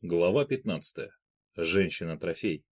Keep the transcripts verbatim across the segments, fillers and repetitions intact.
Глава пятнадцатая. Женщина-трофей.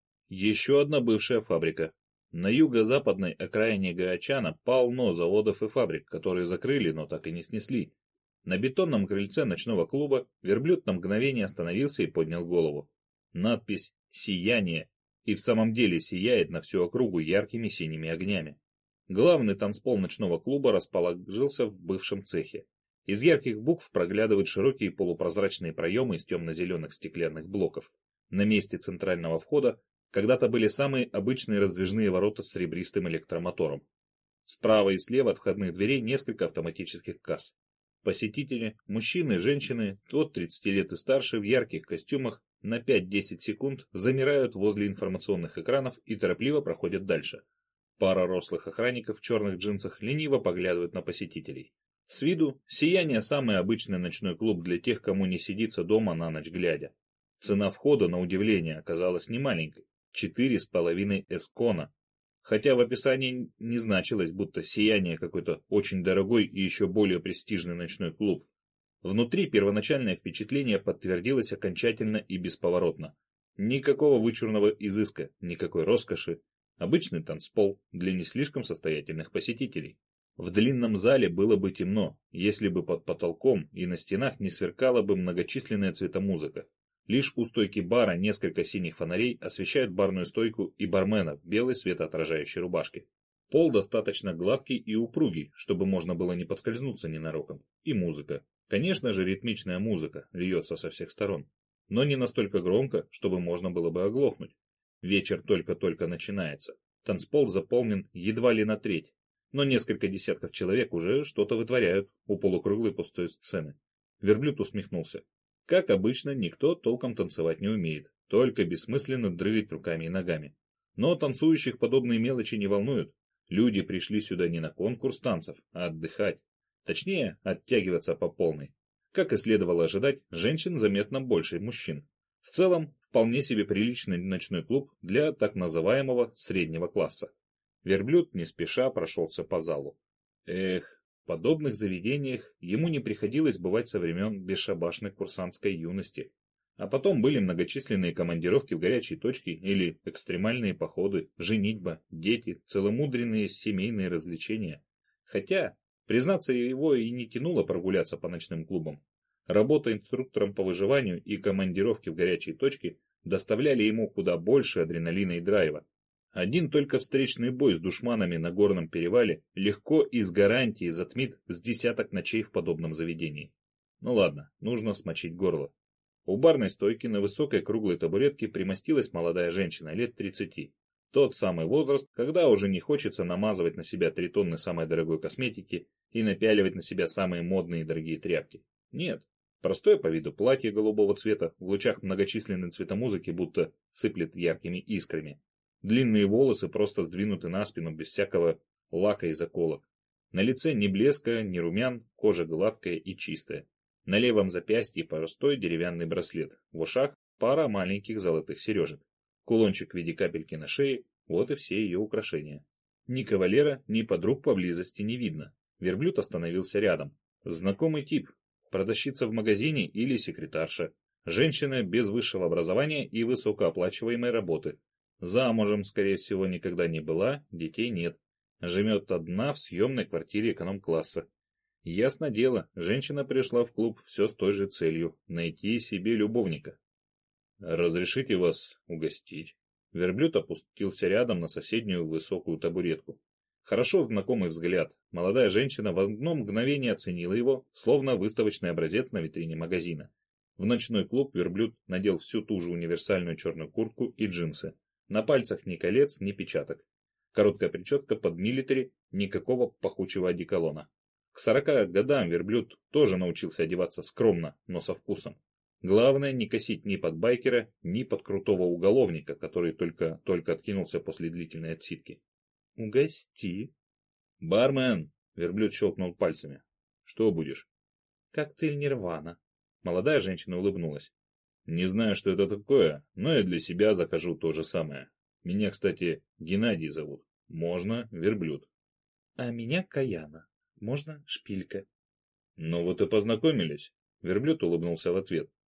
Еще одна бывшая фабрика. На юго-западной окраине Гаочана полно заводов и фабрик, которые закрыли, но так и не снесли. На бетонном крыльце ночного клуба верблюд на мгновение остановился и поднял голову. Надпись «Сияние» и в самом деле сияет на всю округу яркими синими огнями. Главный танцпол ночного клуба расположился в бывшем цехе. Из ярких букв проглядывают широкие полупрозрачные проемы из темно-зеленых стеклянных блоков. На месте центрального входа когда-то были самые обычные раздвижные ворота с серебристым электромотором. Справа и слева от входных дверей несколько автоматических касс. Посетители, мужчины и женщины, от тридцати лет и старше, в ярких костюмах, на пять-десять секунд замирают возле информационных экранов и торопливо проходят дальше. Пара рослых охранников в черных джинсах лениво поглядывают на посетителей. С виду «Сияние» — самый обычный ночной клуб для тех, кому не сидится дома на ночь глядя. Цена входа, на удивление, оказалась немаленькой — четыре с половиной эскона. Хотя в описании не значилось, будто «Сияние» какой-то очень дорогой и еще более престижный ночной клуб. Внутри первоначальное впечатление подтвердилось окончательно и бесповоротно. Никакого вычурного изыска, никакой роскоши. Обычный танцпол для не слишком состоятельных посетителей. В длинном зале было бы темно, если бы под потолком и на стенах не сверкала бы многочисленная цветомузыка. Лишь у стойки бара несколько синих фонарей освещают барную стойку и бармена в белой светоотражающей рубашке. Пол достаточно гладкий и упругий, чтобы можно было не подскользнуться ненароком. И музыка. Конечно же, ритмичная музыка льется со всех сторон. Но не настолько громко, чтобы можно было бы оглохнуть. Вечер только-только начинается. Танцпол заполнен едва ли на треть. Но несколько десятков человек уже что-то вытворяют у полукруглой пустой сцены. Верблюд усмехнулся. Как обычно, никто толком танцевать не умеет, только бессмысленно дрыгать руками и ногами. Но танцующих подобные мелочи не волнуют. Люди пришли сюда не на конкурс танцев, а отдыхать. Точнее, оттягиваться по полной. Как и следовало ожидать, женщин заметно больше мужчин. В целом, вполне себе приличный ночной клуб для так называемого среднего класса. Верблюд не спеша прошелся по залу. Эх, в подобных заведениях ему не приходилось бывать со времен бесшабашной курсантской юности. А потом были многочисленные командировки в горячие точки или экстремальные походы, женитьба, дети, целомудренные семейные развлечения. Хотя, признаться, его и не тянуло прогуляться по ночным клубам. Работа инструктором по выживанию и командировки в горячие точки доставляли ему куда больше адреналина и драйва. Один только встречный бой с душманами на горном перевале легко и с гарантией затмит с десяток ночей в подобном заведении. Ну ладно, нужно смочить горло. У барной стойки на высокой круглой табуретке примостилась молодая женщина лет тридцати. Тот самый возраст, когда уже не хочется намазывать на себя три тонны самой дорогой косметики и напяливать на себя самые модные и дорогие тряпки. Нет, простое по виду платье голубого цвета в лучах многочисленной цветомузыки будто сыплет яркими искрами. Длинные волосы просто сдвинуты на спину без всякого лака и заколок. На лице ни блеска, ни румян, кожа гладкая и чистая. На левом запястье простой деревянный браслет, в ушах пара маленьких золотых сережек. Кулончик в виде капельки на шее, вот и все ее украшения. Ни кавалера, ни подруг поблизости не видно. Верблюд остановился рядом. Знакомый тип, продавщица в магазине или секретарша. Женщина без высшего образования и высокооплачиваемой работы. Замужем, скорее всего, никогда не была, детей нет. Живет одна в съемной квартире эконом-класса. Ясно дело, женщина пришла в клуб все с той же целью – найти себе любовника. «Разрешите вас угостить?» Верблюд опустился рядом на соседнюю высокую табуретку. Хорошо знакомый взгляд. Молодая женщина в одно мгновение оценила его, словно выставочный образец на витрине магазина. В ночной клуб верблюд надел всю ту же универсальную черную куртку и джинсы. На пальцах ни колец, ни печаток. Короткая прическа под милитари, никакого пахучего одеколона. К сорока годам верблюд тоже научился одеваться скромно, но со вкусом. Главное не косить ни под байкера, ни под крутого уголовника, который только, только откинулся после длительной отсидки. «Угости». «Бармен!» — верблюд щелкнул пальцами. «Что будешь?» «Коктейль Нирвана». Молодая женщина улыбнулась. «Не знаю, что это такое, но я для себя закажу то же самое. Меня, кстати, Геннадий зовут. Можно верблюд». «А меня Каяна. Можно шпилька». «Ну вот и познакомились». Верблюд улыбнулся в ответ.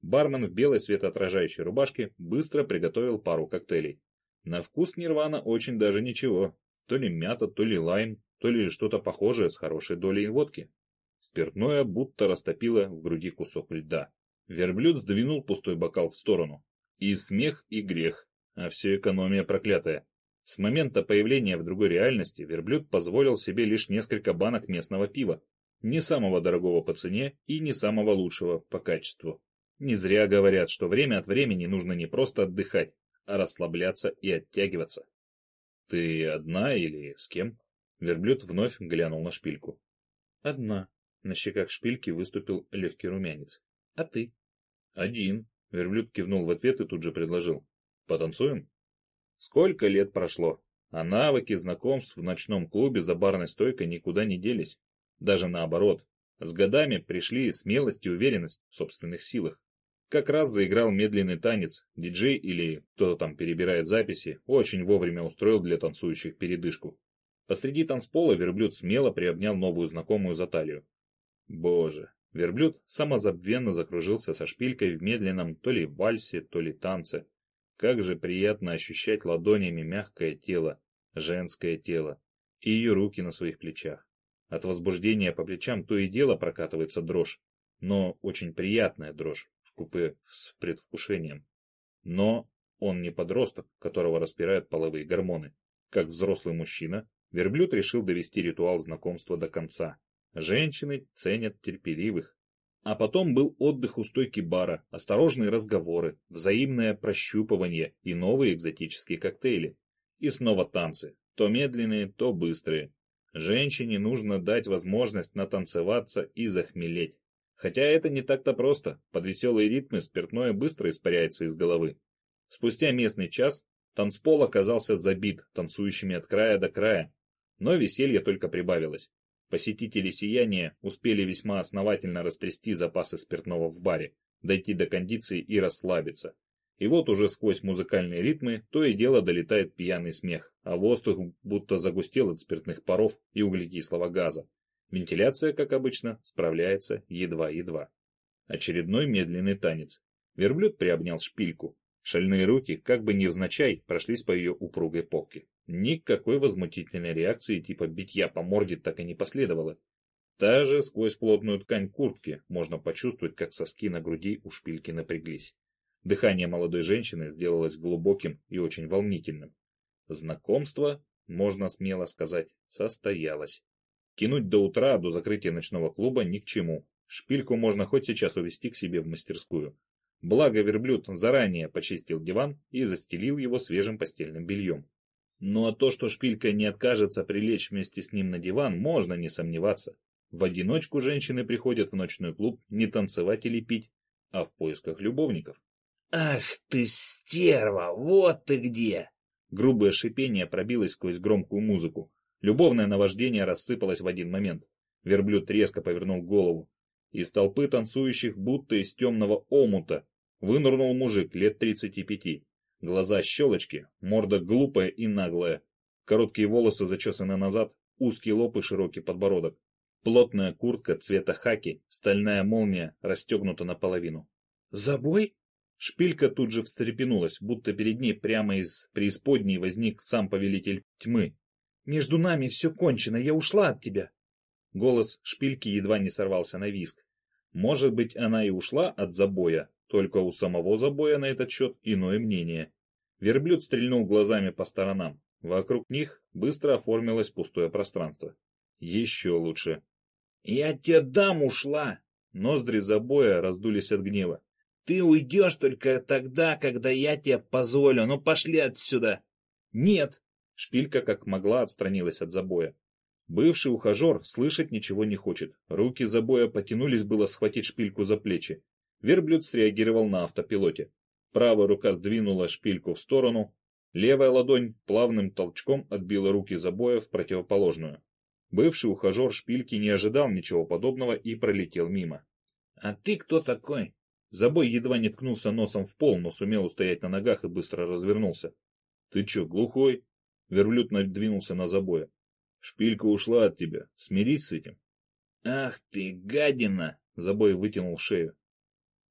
Бармен в белой светоотражающей рубашке быстро приготовил пару коктейлей. На вкус Нирвана очень даже ничего. То ли мята, то ли лайм, то ли что-то похожее с хорошей долей водки. Спиртное будто растопило в груди кусок льда. Верблюд сдвинул пустой бокал в сторону. И смех, и грех, а все экономия проклятая. С момента появления в другой реальности верблюд позволил себе лишь несколько банок местного пива. Не самого дорогого по цене и не самого лучшего по качеству. Не зря говорят, что время от времени нужно не просто отдыхать, а расслабляться и оттягиваться. «Ты одна или с кем?» Верблюд вновь глянул на шпильку. «Одна». На щеках шпильки выступил легкий румянец. «А ты?» «Один». Верблюд кивнул в ответ и тут же предложил. «Потанцуем?» Сколько лет прошло, а навыки знакомств в ночном клубе за барной стойкой никуда не делись. Даже наоборот, с годами пришли смелость и уверенность в собственных силах. Как раз заиграл медленный танец, диджей или кто там перебирает записи, очень вовремя устроил для танцующих передышку. Посреди танцпола верблюд смело приобнял новую знакомую за талию. Боже, верблюд самозабвенно закружился со шпилькой в медленном то ли вальсе, то ли танце. Как же приятно ощущать ладонями мягкое тело, женское тело и ее руки на своих плечах. От возбуждения по плечам то и дело прокатывается дрожь, но очень приятная дрожь вкупе с предвкушением. Но он не подросток, которого распирают половые гормоны. Как взрослый мужчина, верблюд решил довести ритуал знакомства до конца. Женщины ценят терпеливых. А потом был отдых у стойки бара, осторожные разговоры, взаимное прощупывание и новые экзотические коктейли. И снова танцы, то медленные, то быстрые. Женщине нужно дать возможность натанцеваться и захмелеть. Хотя это не так-то просто, под веселые ритмы спиртное быстро испаряется из головы. Спустя местный час танцпол оказался забит танцующими от края до края, но веселье только прибавилось. Посетители сияния успели весьма основательно растрясти запасы спиртного в баре, дойти до кондиции и расслабиться. И вот уже сквозь музыкальные ритмы то и дело долетает пьяный смех, а воздух будто загустел от спиртных паров и углекислого газа. Вентиляция, как обычно, справляется едва-едва. Очередной медленный танец. Верблюд приобнял шпильку. Шальные руки, как бы невзначай, прошлись по ее упругой попке. Никакой возмутительной реакции типа битья по морде так и не последовало. Даже сквозь плотную ткань куртки можно почувствовать, как соски на груди у шпильки напряглись. Дыхание молодой женщины сделалось глубоким и очень волнительным. Знакомство, можно смело сказать, состоялось. Кинуть до утра, до закрытия ночного клуба ни к чему. Шпильку можно хоть сейчас увезти к себе в мастерскую. Благо верблюд заранее почистил диван и застелил его свежим постельным бельем. Ну а то, что шпилька не откажется прилечь вместе с ним на диван, можно не сомневаться. В одиночку женщины приходят в ночной клуб не танцевать или пить, а в поисках любовников. «Ах ты стерва, вот ты где!» Грубое шипение пробилось сквозь громкую музыку. Любовное наваждение рассыпалось в один момент. Верблюд резко повернул голову. Из толпы танцующих, будто из темного омута, вынырнул мужик лет тридцати пяти. Глаза щелочки, морда глупая и наглая. Короткие волосы зачесаны назад, узкий лоб и широкий подбородок. Плотная куртка цвета хаки, стальная молния расстегнута наполовину. «Забой?» Шпилька тут же встрепенулась, будто перед ней прямо из преисподней возник сам повелитель тьмы. «Между нами все кончено, я ушла от тебя». Голос шпильки едва не сорвался на визг. Может быть, она и ушла от забоя, только у самого забоя на этот счет иное мнение. Верблюд стрельнул глазами по сторонам. Вокруг них быстро оформилось пустое пространство. Еще лучше. «Я тебе дам, ушла!» Ноздри забоя раздулись от гнева. «Ты уйдешь только тогда, когда я тебе позволю. Ну пошли отсюда!» «Нет!» Шпилька как могла отстранилась от забоя. Бывший ухажер слышать ничего не хочет. Руки забоя потянулись было схватить шпильку за плечи. Верблюд среагировал на автопилоте. Правая рука сдвинула шпильку в сторону. Левая ладонь плавным толчком отбила руки забоя в противоположную. Бывший ухажер шпильки не ожидал ничего подобного и пролетел мимо. «А ты кто такой?» Забой едва не ткнулся носом в пол, но сумел устоять на ногах и быстро развернулся. «Ты че, глухой?» Верблюд надвинулся на забоя. «Шпилька ушла от тебя. Смирись с этим». «Ах ты, гадина!» Забой вытянул шею.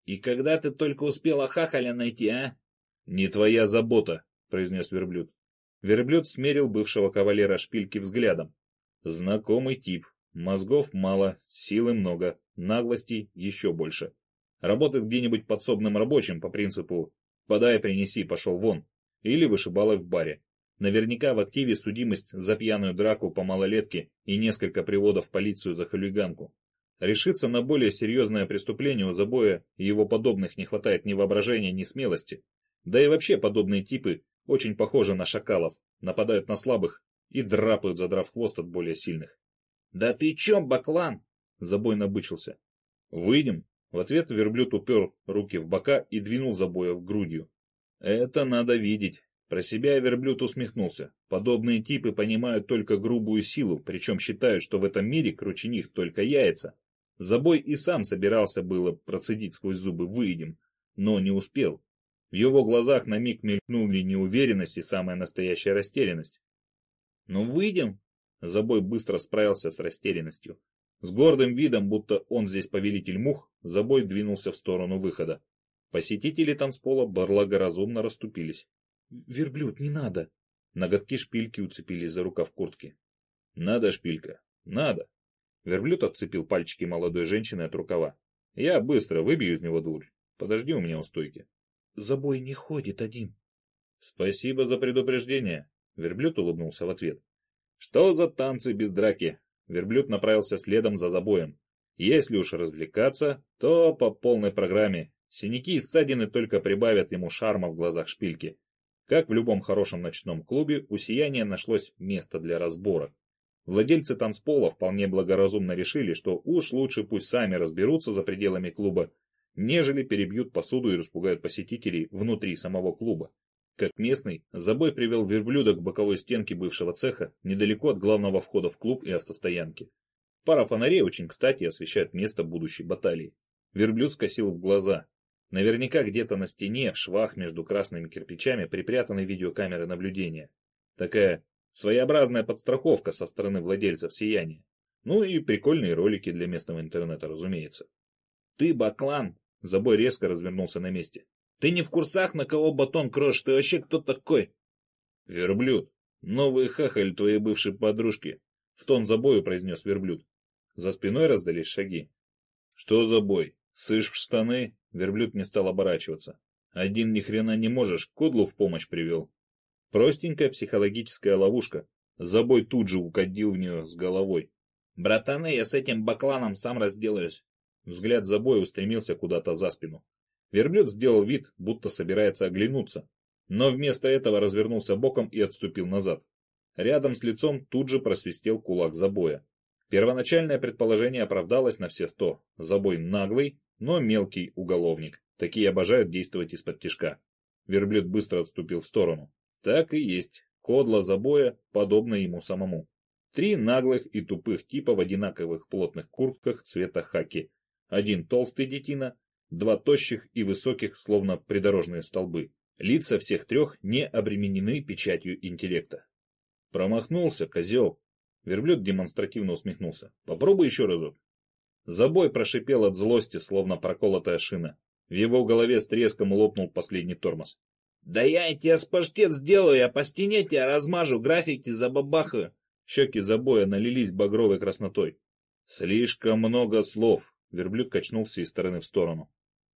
И когда ты только успела хахаля найти, а? Не твоя забота, произнес верблюд. Верблюд смерил бывшего кавалера шпильки взглядом. Знакомый тип. Мозгов мало, силы много, наглости еще больше. Работает где-нибудь подсобным рабочим по принципу «подай, принеси, пошел вон» или вышибалой в баре. Наверняка в активе судимость за пьяную драку по малолетке и несколько приводов в полицию за хулиганку. Решиться на более серьезное преступление у Забоя и его подобных не хватает ни воображения, ни смелости. Да и вообще подобные типы очень похожи на шакалов, нападают на слабых и драпают, задрав хвост от более сильных. «Да ты чем, баклан?» Забой набычился. «Выйдем?» В ответ верблюд упер руки в бока и двинул Забоя в грудью. «Это надо видеть». Про себя верблюд усмехнулся. Подобные типы понимают только грубую силу, причем считают, что в этом мире круче них только яйца. Забой и сам собирался было процедить сквозь зубы «выйдем», но не успел. В его глазах на миг мелькнули неуверенность и самая настоящая растерянность. «Ну выйдем?» Забой быстро справился с растерянностью. С гордым видом, будто он здесь повелитель мух, Забой двинулся в сторону выхода. Посетители танцпола благоразумно расступились. «Верблюд, не надо!» Ноготки шпильки уцепились за рукав куртки. «Надо, шпилька, надо!» Верблюд отцепил пальчики молодой женщины от рукава. «Я быстро выбью из него дурь. Подожди у меня у стойки». «Забой не ходит один». «Спасибо за предупреждение!» Верблюд улыбнулся в ответ. «Что за танцы без драки?» Верблюд направился следом за Забоем. Если уж развлекаться, то по полной программе. Синяки и ссадины только прибавят ему шарма в глазах шпильки. Как в любом хорошем ночном клубе, у Сияния нашлось место для разбора. Владельцы танцпола вполне благоразумно решили, что уж лучше пусть сами разберутся за пределами клуба, нежели перебьют посуду и распугают посетителей внутри самого клуба. Как местный, Забой привел верблюда к боковой стенке бывшего цеха, недалеко от главного входа в клуб и автостоянки. Пара фонарей очень кстати освещают место будущей баталии. Верблюд скосил в глаза. Наверняка где-то на стене, в швах между красными кирпичами припрятаны видеокамеры наблюдения. Такая своеобразная подстраховка со стороны владельцев Сияния. Ну и прикольные ролики для местного интернета, разумеется. «Ты, баклан!» Забой резко развернулся на месте. «Ты не в курсах, на кого батон крошишь? Ты вообще кто такой?» «Верблюд, новый хахаль твоей бывшей подружки», — в тон Забою произнес верблюд. За спиной раздались шаги. «Что, Забой, сышь в штаны?» Верблюд не стал оборачиваться. «Один ни хрена не можешь, кодлу в помощь привел». Простенькая психологическая ловушка. Забой тут же угодил в нее с головой. «Братаны, я с этим бакланом сам разделаюсь». Взгляд Забоя устремился куда-то за спину. Верблюд сделал вид, будто собирается оглянуться, но вместо этого развернулся боком и отступил назад. Рядом с лицом тут же просвистел кулак Забоя. Первоначальное предположение оправдалось на все сто. Забой наглый, но мелкий уголовник. Такие обожают действовать из-под тишка. Верблюд быстро отступил в сторону. Так и есть. Кодло Забоя подобно ему самому. Три наглых и тупых типа в одинаковых плотных куртках цвета хаки. Один толстый детина, два тощих и высоких, словно придорожные столбы. Лица всех трех не обременены печатью интеллекта. Промахнулся, козел. Верблюд демонстративно усмехнулся. Попробуй еще разок. Забой прошипел от злости, словно проколотая шина. В его голове с треском лопнул последний тормоз. «Да я тебе с паштет сделаю, я по стене тебя размажу, граффити забабахаю». Щеки Забоя налились багровой краснотой. Слишком много слов. Верблюд качнулся из стороны в сторону.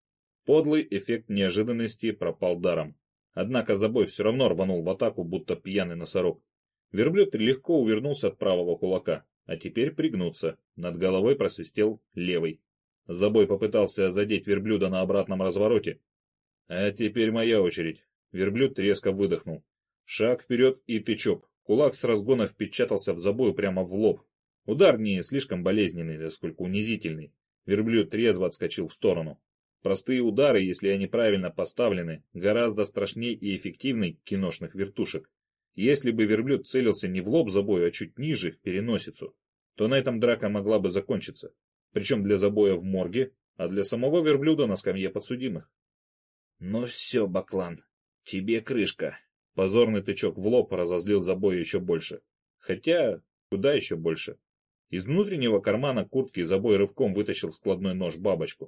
Подлый эффект неожиданности пропал даром. Однако Забой все равно рванул в атаку, будто пьяный носорог. Верблюд легко увернулся от правого кулака, а теперь пригнуться. Над головой просвистел левый. Забой попытался задеть верблюда на обратном развороте. А теперь моя очередь. Верблюд резко выдохнул. Шаг вперед и тычок. Кулак с разгона впечатался в Забою прямо в лоб. Удар не слишком болезненный, сколько унизительный. Верблюд резво отскочил в сторону. Простые удары, если они правильно поставлены, гораздо страшнее и эффективней киношных вертушек. Если бы верблюд целился не в лоб Забою, а чуть ниже, в переносицу, то на этом драка могла бы закончиться. Причем для Забоя в морге, а для самого верблюда на скамье подсудимых. «Ну все, баклан, тебе крышка». Позорный тычок в лоб разозлил Забоя еще больше. Хотя, куда еще больше? Из внутреннего кармана куртки Забой рывком вытащил складной нож-бабочку.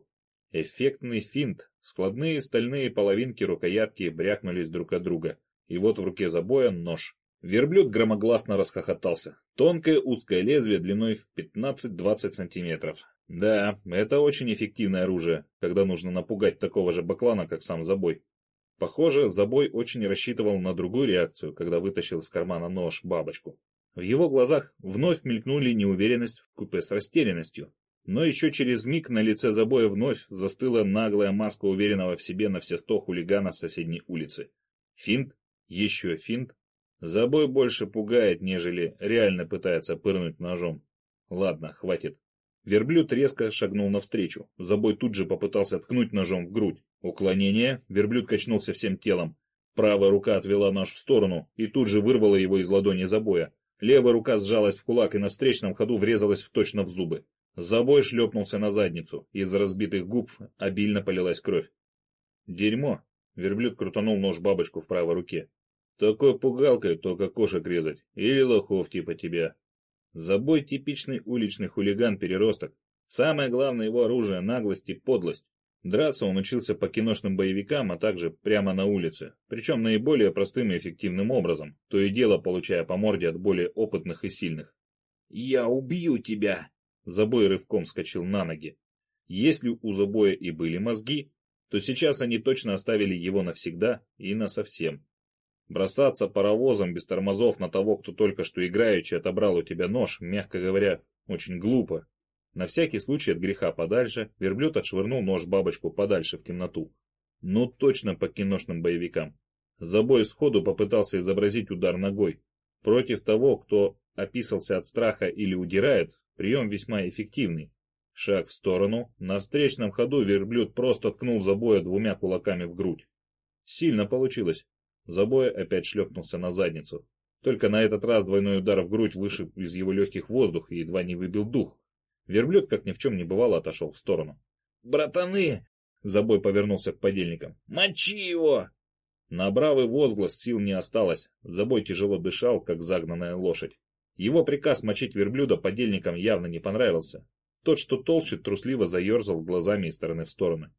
Эффектный финт. Складные стальные половинки рукоятки брякнулись друг от друга. И вот в руке Забоя нож. Верблюд громогласно расхохотался. Тонкое узкое лезвие длиной в пятнадцать-двадцать сантиметров. Да, это очень эффективное оружие, когда нужно напугать такого же баклана, как сам Забой. Похоже, Забой очень рассчитывал на другую реакцию, когда вытащил из кармана нож-бабочку. В его глазах вновь мелькнули неуверенность вкупе с растерянностью. Но еще через миг на лице Забоя вновь застыла наглая маска уверенного в себе на все сто хулигана с соседней улицы. Финт, еще финт. Забой больше пугает, нежели реально пытается пырнуть ножом. Ладно, хватит. Верблюд резко шагнул навстречу. Забой тут же попытался ткнуть ножом в грудь. Уклонение. Верблюд качнулся всем телом. Правая рука отвела нож в сторону и тут же вырвала его из ладони Забоя. Левая рука сжалась в кулак и на встречном ходу врезалась точно в зубы. Забой шлепнулся на задницу. Из разбитых губ обильно полилась кровь. Дерьмо. Верблюд крутанул нож-бабочку в правой руке. Такой пугалкой только кошек резать. Или лохов типа тебя. Забой типичный уличный хулиган-переросток. Самое главное его оружие — наглость и подлость. Драться он учился по киношным боевикам, а также прямо на улице. Причем наиболее простым и эффективным образом, то и дело получая по морде от более опытных и сильных. «Я убью тебя!» Забой рывком вскочил на ноги. Если у Забоя и были мозги, то сейчас они точно оставили его навсегда и насовсем. Бросаться паровозом без тормозов на того, кто только что играючи отобрал у тебя нож, мягко говоря, очень глупо. На всякий случай от греха подальше верблюд отшвырнул нож-бабочку подальше в темноту. Ну точно по киношным боевикам. Забой сходу попытался изобразить удар ногой. Против того, кто описался от страха или удирает, прием весьма эффективный. Шаг в сторону, на встречном ходу верблюд просто ткнул Забоя двумя кулаками в грудь. Сильно получилось. Забой опять шлепнулся на задницу. Только на этот раз двойной удар в грудь вышиб из его легких воздух и едва не выбил дух. Верблюд, как ни в чем не бывало, отошел в сторону. «Братаны!» Забой повернулся к подельникам. «Мочи его!» На бравый возглас сил не осталось. Забой тяжело дышал, как загнанная лошадь. Его приказ мочить верблюда подельникам явно не понравился. Тот, что толще, трусливо заерзал глазами из стороны в стороны.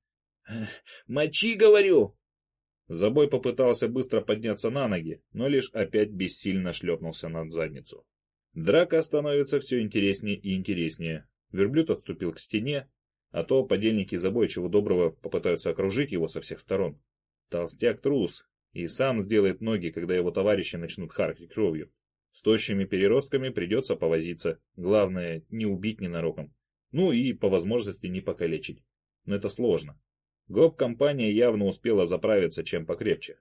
«Мочи, говорю!» Забой попытался быстро подняться на ноги, но лишь опять бессильно шлепнулся на задницу. Драка становится все интереснее и интереснее. Верблюд отступил к стене, а то подельники Забоя чего доброго попытаются окружить его со всех сторон. Толстяк трус, и сам сделает ноги, когда его товарищи начнут харкать кровью. С тощими переростками придется повозиться, главное не убить ненароком. Ну и по возможности не покалечить. Но это сложно. Гоп-компания явно успела заправиться чем покрепче.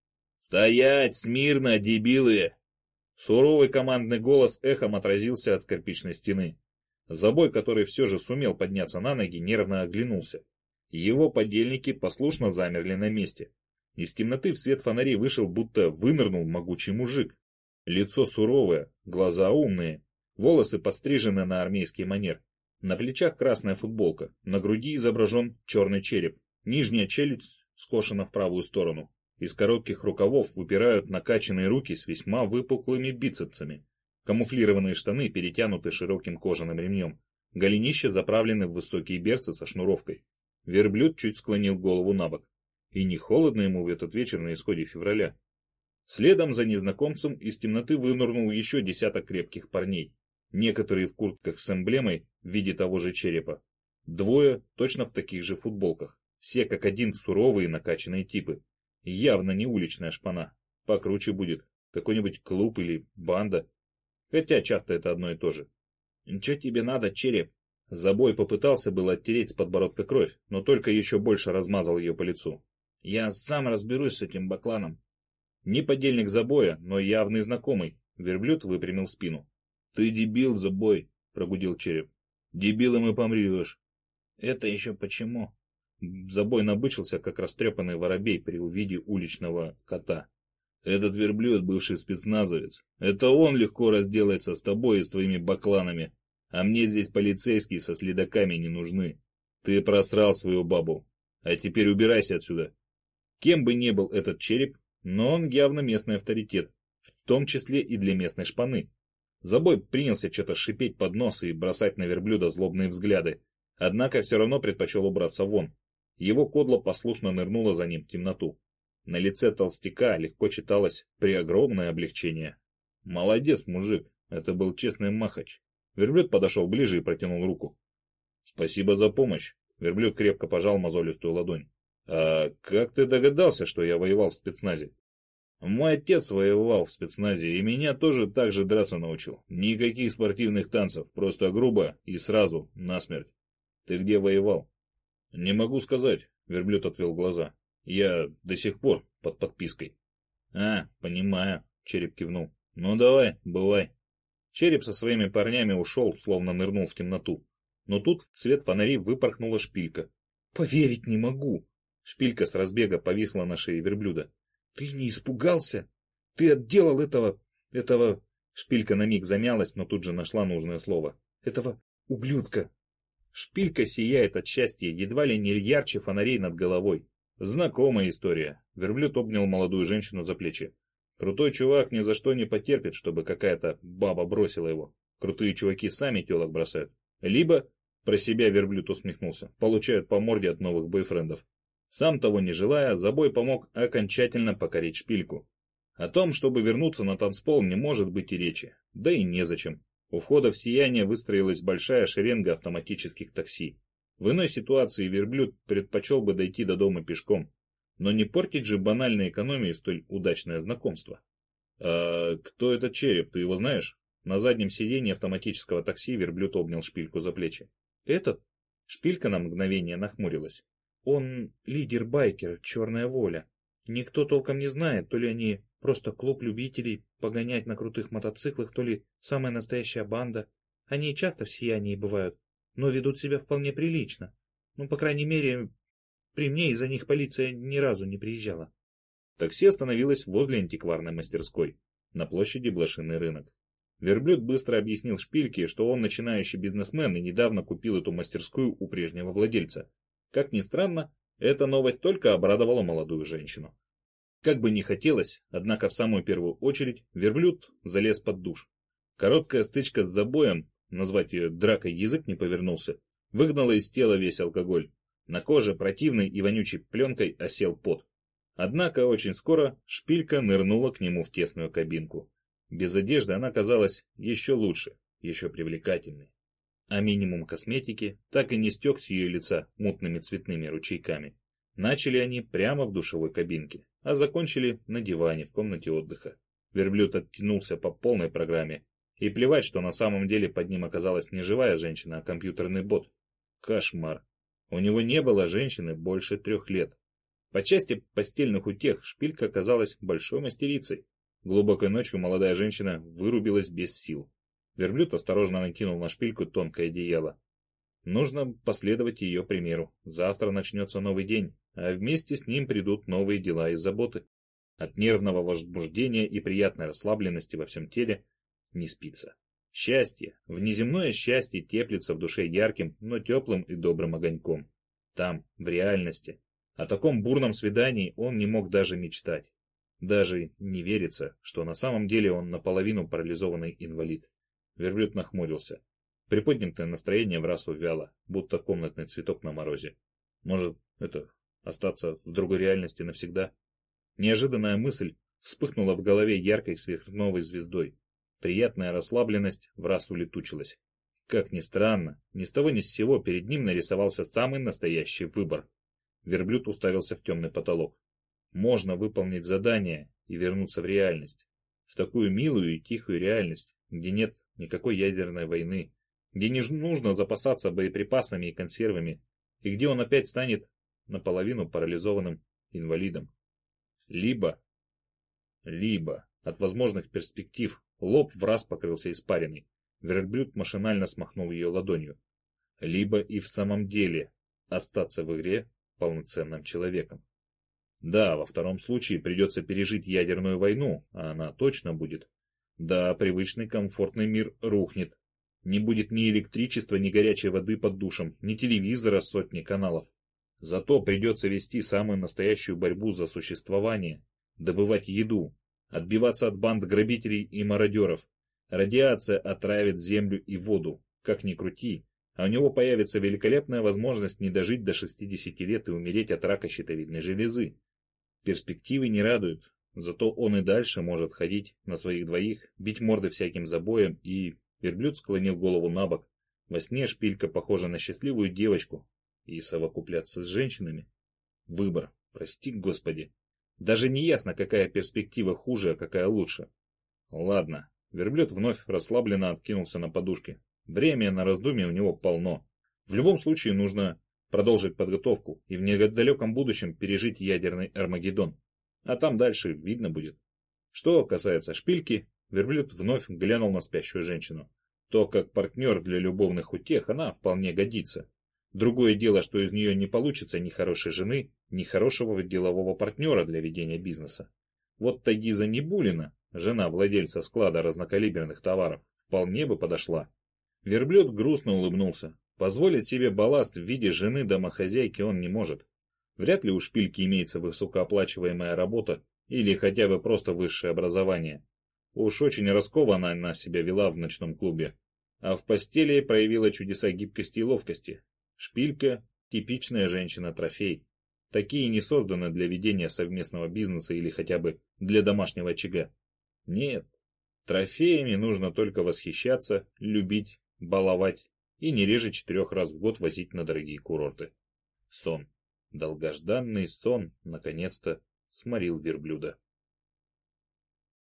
«Стоять смирно, дебилы!» Суровый командный голос эхом отразился от кирпичной стены. Забой, который все же сумел подняться на ноги, нервно оглянулся. Его подельники послушно замерли на месте. Из темноты в свет фонарей вышел, будто вынырнул могучий мужик. Лицо суровое, глаза умные, волосы пострижены на армейский манер. На плечах красная футболка, на груди изображен черный череп. Нижняя челюсть скошена в правую сторону. Из коротких рукавов выпирают накачанные руки с весьма выпуклыми бицепсами. Камуфлированные штаны перетянуты широким кожаным ремнем. Голенища заправлены в высокие берцы со шнуровкой. Верблюд чуть склонил голову на бок. И не холодно ему в этот вечер на исходе февраля. Следом за незнакомцем из темноты вынырнул еще десяток крепких парней. Некоторые в куртках с эмблемой в виде того же черепа. Двое точно в таких же футболках. Все как один суровые накачанные типы. Явно не уличная шпана. Покруче будет. Какой-нибудь клуб или банда. Хотя часто это одно и то же. «Чё тебе надо, череп?» Забой попытался было оттереть с подбородка кровь, но только еще больше размазал ее по лицу. «Я сам разберусь с этим бакланом». Не подельник Забоя, но явный знакомый. Верблюд выпрямил спину. «Ты дебил, Забой», — прогудел череп. «Дебилом и помрешь». «Это еще почему?» Забой набычился, как растрепанный воробей при увиде уличного кота. «Этот верблюд бывший спецназовец. Это он легко разделается с тобой и с твоими бакланами. А мне здесь полицейские со следаками не нужны. Ты просрал свою бабу. А теперь убирайся отсюда». Кем бы ни был этот череп, но он явно местный авторитет, в том числе и для местной шпаны. Забой принялся что-то шипеть под нос и бросать на верблюда злобные взгляды, однако все равно предпочел убраться вон. Его кодло послушно нырнуло за ним в темноту. На лице толстяка легко читалось преогромное облегчение. «Молодец, мужик, это был честный махач». Верблюд подошел ближе и протянул руку. «Спасибо за помощь». Верблюд крепко пожал мозолистую ладонь. «А как ты догадался, что я воевал в спецназе?» «Мой отец воевал в спецназе, и меня тоже так же драться научил. Никаких спортивных танцев, просто грубо и сразу, насмерть. Ты где воевал?» «Не могу сказать», — Верблюд отвел глаза. «Я до сих пор под подпиской». «А, понимаю», — Череп кивнул. «Ну давай, бывай». Череп со своими парнями ушел, словно нырнул в темноту. Но тут в цвет фонарей выпорхнула Шпилька. «Поверить не могу!» Шпилька с разбега повисла на шее верблюда. «Ты не испугался? Ты отделал этого... этого...» Шпилька на миг замялась, но тут же нашла нужное слово. «Этого ублюдка!» Шпилька сияет от счастья, едва ли не ярче фонарей над головой. Знакомая история. Верблюд обнял молодую женщину за плечи. Крутой чувак ни за что не потерпит, чтобы какая-то баба бросила его. Крутые чуваки сами телок бросают. Либо, про себя Верблюд усмехнулся, получают по морде от новых бойфрендов. Сам того не желая, забой помог окончательно покорить Шпильку. О том, чтобы вернуться на танцпол, не может быть и речи. Да и незачем. У входа в сияние выстроилась большая шеренга автоматических такси. В иной ситуации Верблюд предпочел бы дойти до дома пешком. Но не портить же банальной экономией столь удачное знакомство. «А кто этот Череп, ты его знаешь?» На заднем сиденье автоматического такси Верблюд обнял Шпильку за плечи. «Этот?» Шпилька на мгновение нахмурилась. «Он лидер байкеров, Черная Воля. Никто толком не знает, то ли они просто клуб любителей погонять на крутых мотоциклах, то ли самая настоящая банда. Они часто в сиянии бывают, но ведут себя вполне прилично. Ну, по крайней мере, при мне из-за них полиция ни разу не приезжала». Такси остановилось возле антикварной мастерской, на площади Блошиный рынок. Верблюд быстро объяснил Шпильке, что он начинающий бизнесмен и недавно купил эту мастерскую у прежнего владельца. Как ни странно, эта новость только обрадовала молодую женщину. Как бы ни хотелось, однако в самую первую очередь Верблюд залез под душ. Короткая стычка с забоем, назвать ее дракой язык не повернулся, выгнала из тела весь алкоголь. На коже противной и вонючей пленкой осел пот. Однако очень скоро Шпилька нырнула к нему в тесную кабинку. Без одежды она казалась еще лучше, еще привлекательней. А минимум косметики так и не стек с ее лица мутными цветными ручейками. Начали они прямо в душевой кабинке, а закончили на диване в комнате отдыха. Верблюд оттянулся по полной программе. И плевать, что на самом деле под ним оказалась не живая женщина, а компьютерный бот. Кошмар. У него не было женщины больше трех лет. По части постельных утех Шпилька оказалась большой мастерицей. Глубокой ночью молодая женщина вырубилась без сил. Верблюд осторожно накинул на Шпильку тонкое одеяло. Нужно последовать ее примеру. Завтра начнется новый день, а вместе с ним придут новые дела и заботы. От нервного возбуждения и приятной расслабленности во всем теле не спится. Счастье, внеземное счастье теплится в душе ярким, но теплым и добрым огоньком. Там, в реальности. О таком бурном свидании он не мог даже мечтать. Даже не верится, что на самом деле он наполовину парализованный инвалид. Верблюд нахмурился. Приподнятое настроение враз увяло, будто комнатный цветок на морозе. Может, это, остаться в другой реальности навсегда? Неожиданная мысль вспыхнула в голове яркой сверхновой звездой. Приятная расслабленность враз улетучилась. Как ни странно, ни с того ни с сего перед ним нарисовался самый настоящий выбор. Верблюд уставился в темный потолок. Можно выполнить задание и вернуться в реальность. В такую милую и тихую реальность, где нет никакой ядерной войны, где не нужно запасаться боеприпасами и консервами, и где он опять станет наполовину парализованным инвалидом. Либо, либо, от возможных перспектив, лоб враз покрылся испариной. Верблюд машинально смахнул ее ладонью. Либо и в самом деле остаться в игре полноценным человеком. Да, во втором случае придется пережить ядерную войну, а она точно будет. Да, привычный комфортный мир рухнет. Не будет ни электричества, ни горячей воды под душем, ни телевизора с сотни каналов. Зато придется вести самую настоящую борьбу за существование, добывать еду, отбиваться от банд грабителей и мародеров. Радиация отравит землю и воду. Как ни крути, а у него появится великолепная возможность не дожить до шестидесяти лет и умереть от рака щитовидной железы. Перспективы не радуют, зато он и дальше может ходить на своих двоих, бить морды всяким забоем и... Верблюд склонил голову на бок. Во сне Шпилька похожа на счастливую девочку. И совокупляться с женщинами. Выбор, прости господи. Даже не ясно, какая перспектива хуже, а какая лучше. Ладно. Верблюд вновь расслабленно откинулся на подушке. Время на раздумье у него полно. В любом случае нужно продолжить подготовку и в недалеком будущем пережить ядерный Армагеддон. А там дальше видно будет. Что касается Шпильки, Верблюд вновь глянул на спящую женщину. То, как партнер для любовных утех, она вполне годится. Другое дело, что из нее не получится ни хорошей жены, ни хорошего делового партнера для ведения бизнеса. Вот Тагиза Небулина, жена владельца склада разнокалиберных товаров, вполне бы подошла. Верблюд грустно улыбнулся. Позволить себе балласт в виде жены домохозяйки он не может. Вряд ли у Шпильки имеется высокооплачиваемая работа или хотя бы просто высшее образование. Уж очень раскованно она себя вела в ночном клубе. А в постели проявила чудеса гибкости и ловкости. Шпилька – типичная женщина-трофей. Такие не созданы для ведения совместного бизнеса или хотя бы для домашнего очага. Нет, трофеями нужно только восхищаться, любить, баловать и не реже четырех раз в год возить на дорогие курорты. Сон. Долгожданный сон, наконец-то, сморил верблюда.